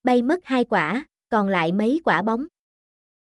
bay mất 2 quả, còn lại mấy quả bóng.